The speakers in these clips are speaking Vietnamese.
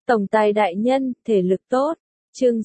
Tổng tài đại nhân, thể lực tốt. Chương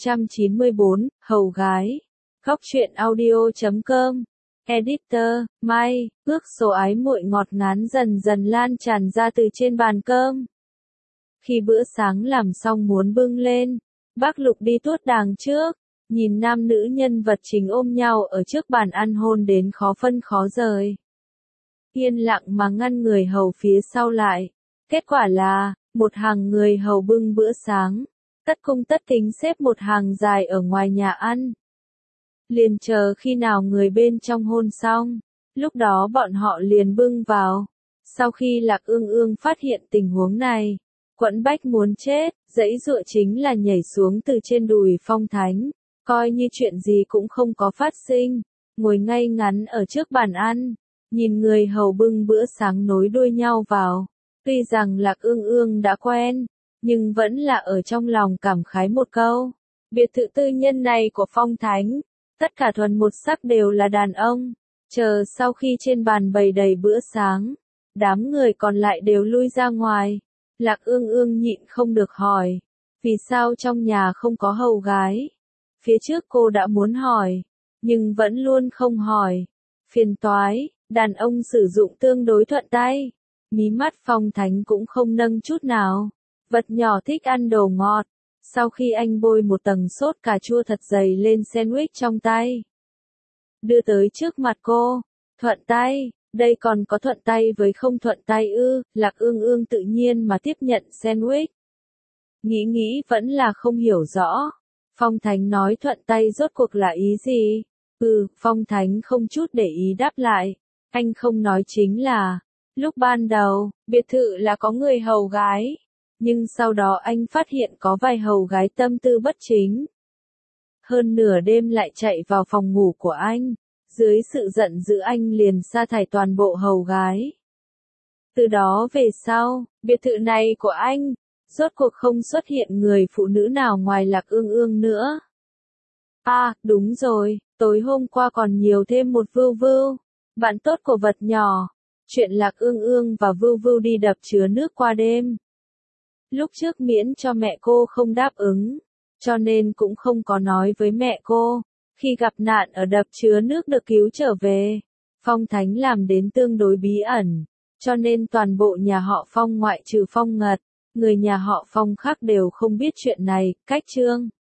694, Hầu gái. Góc truyện audio.com. Editor, May, ước số ái muội ngọt ngán dần dần lan tràn ra từ trên bàn cơm. Khi bữa sáng làm xong muốn bưng lên, bác Lục đi tuốt đàng trước, nhìn nam nữ nhân vật chính ôm nhau ở trước bàn ăn hôn đến khó phân khó rời. Yên lặng mà ngăn người hầu phía sau lại. Kết quả là, một hàng người hầu bưng bữa sáng, tất cung tất kính xếp một hàng dài ở ngoài nhà ăn. Liền chờ khi nào người bên trong hôn xong, lúc đó bọn họ liền bưng vào. Sau khi Lạc Ương Ương phát hiện tình huống này, quẫn bách muốn chết, giãy giụa chính là nhảy xuống từ trên đùi Phong Thánh, coi như chuyện gì cũng không có phát sinh, ngồi ngay ngắn ở trước bàn ăn, nhìn người hầu bưng bữa sáng nối đuôi nhau vào. Tuy rằng Lạc Ương Ương đã quen, nhưng vẫn là ở trong lòng cảm khái một câu. Biệt thự tư nhân này của Phong Thánh, tất cả thuần một sắc đều là đàn ông. Chờ sau khi trên bàn bày đầy bữa sáng, đám người còn lại đều lui ra ngoài. Lạc Ương Ương nhịn không được hỏi, vì sao trong nhà không có hầu gái? Phía trước cô đã muốn hỏi, nhưng vẫn luôn không hỏi. Phiền toái, đàn ông sử dụng tương đối thuận tay. Mí mắt Phong Thánh cũng không nâng chút nào. Vật nhỏ thích ăn đồ ngọt. Sau khi anh bôi một tầng sốt cà chua thật dày lên sandwich trong tay, đưa tới trước mặt cô. Thuận tay, đây còn có thuận tay với không thuận tay ư? Lạc Ương Ương tự nhiên mà tiếp nhận sandwich. Nghĩ vẫn là không hiểu rõ. Phong Thánh nói thuận tay rốt cuộc là ý gì? Phong Thánh không chút để ý đáp lại. Anh không nói chính là, lúc ban đầu, biệt thự là có người hầu gái. Nhưng sau đó anh phát hiện có vài hầu gái tâm tư bất chính. Hơn nửa đêm lại chạy vào phòng ngủ của anh. Dưới sự giận dữ anh liền sa thải toàn bộ hầu gái. Từ đó về sau, biệt thự này của anh, rốt cuộc không xuất hiện người phụ nữ nào ngoài Lạc Ương Ương nữa. Đúng rồi, tối hôm qua còn nhiều thêm một Vưu Vưu, bạn tốt của vật nhỏ. Chuyện Lạc Ương Ương và Vưu Vưu đi đập chứa nước qua đêm. Lúc trước miễn cho mẹ cô không đáp ứng, cho nên cũng không có nói với mẹ cô. Khi gặp nạn ở đập chứa nước được cứu trở về, Phong Thánh làm đến tương đối bí ẩn, cho nên toàn bộ nhà họ Phong ngoại trừ Phong Ngật, người nhà họ Phong khác đều không biết chuyện này. Cách chương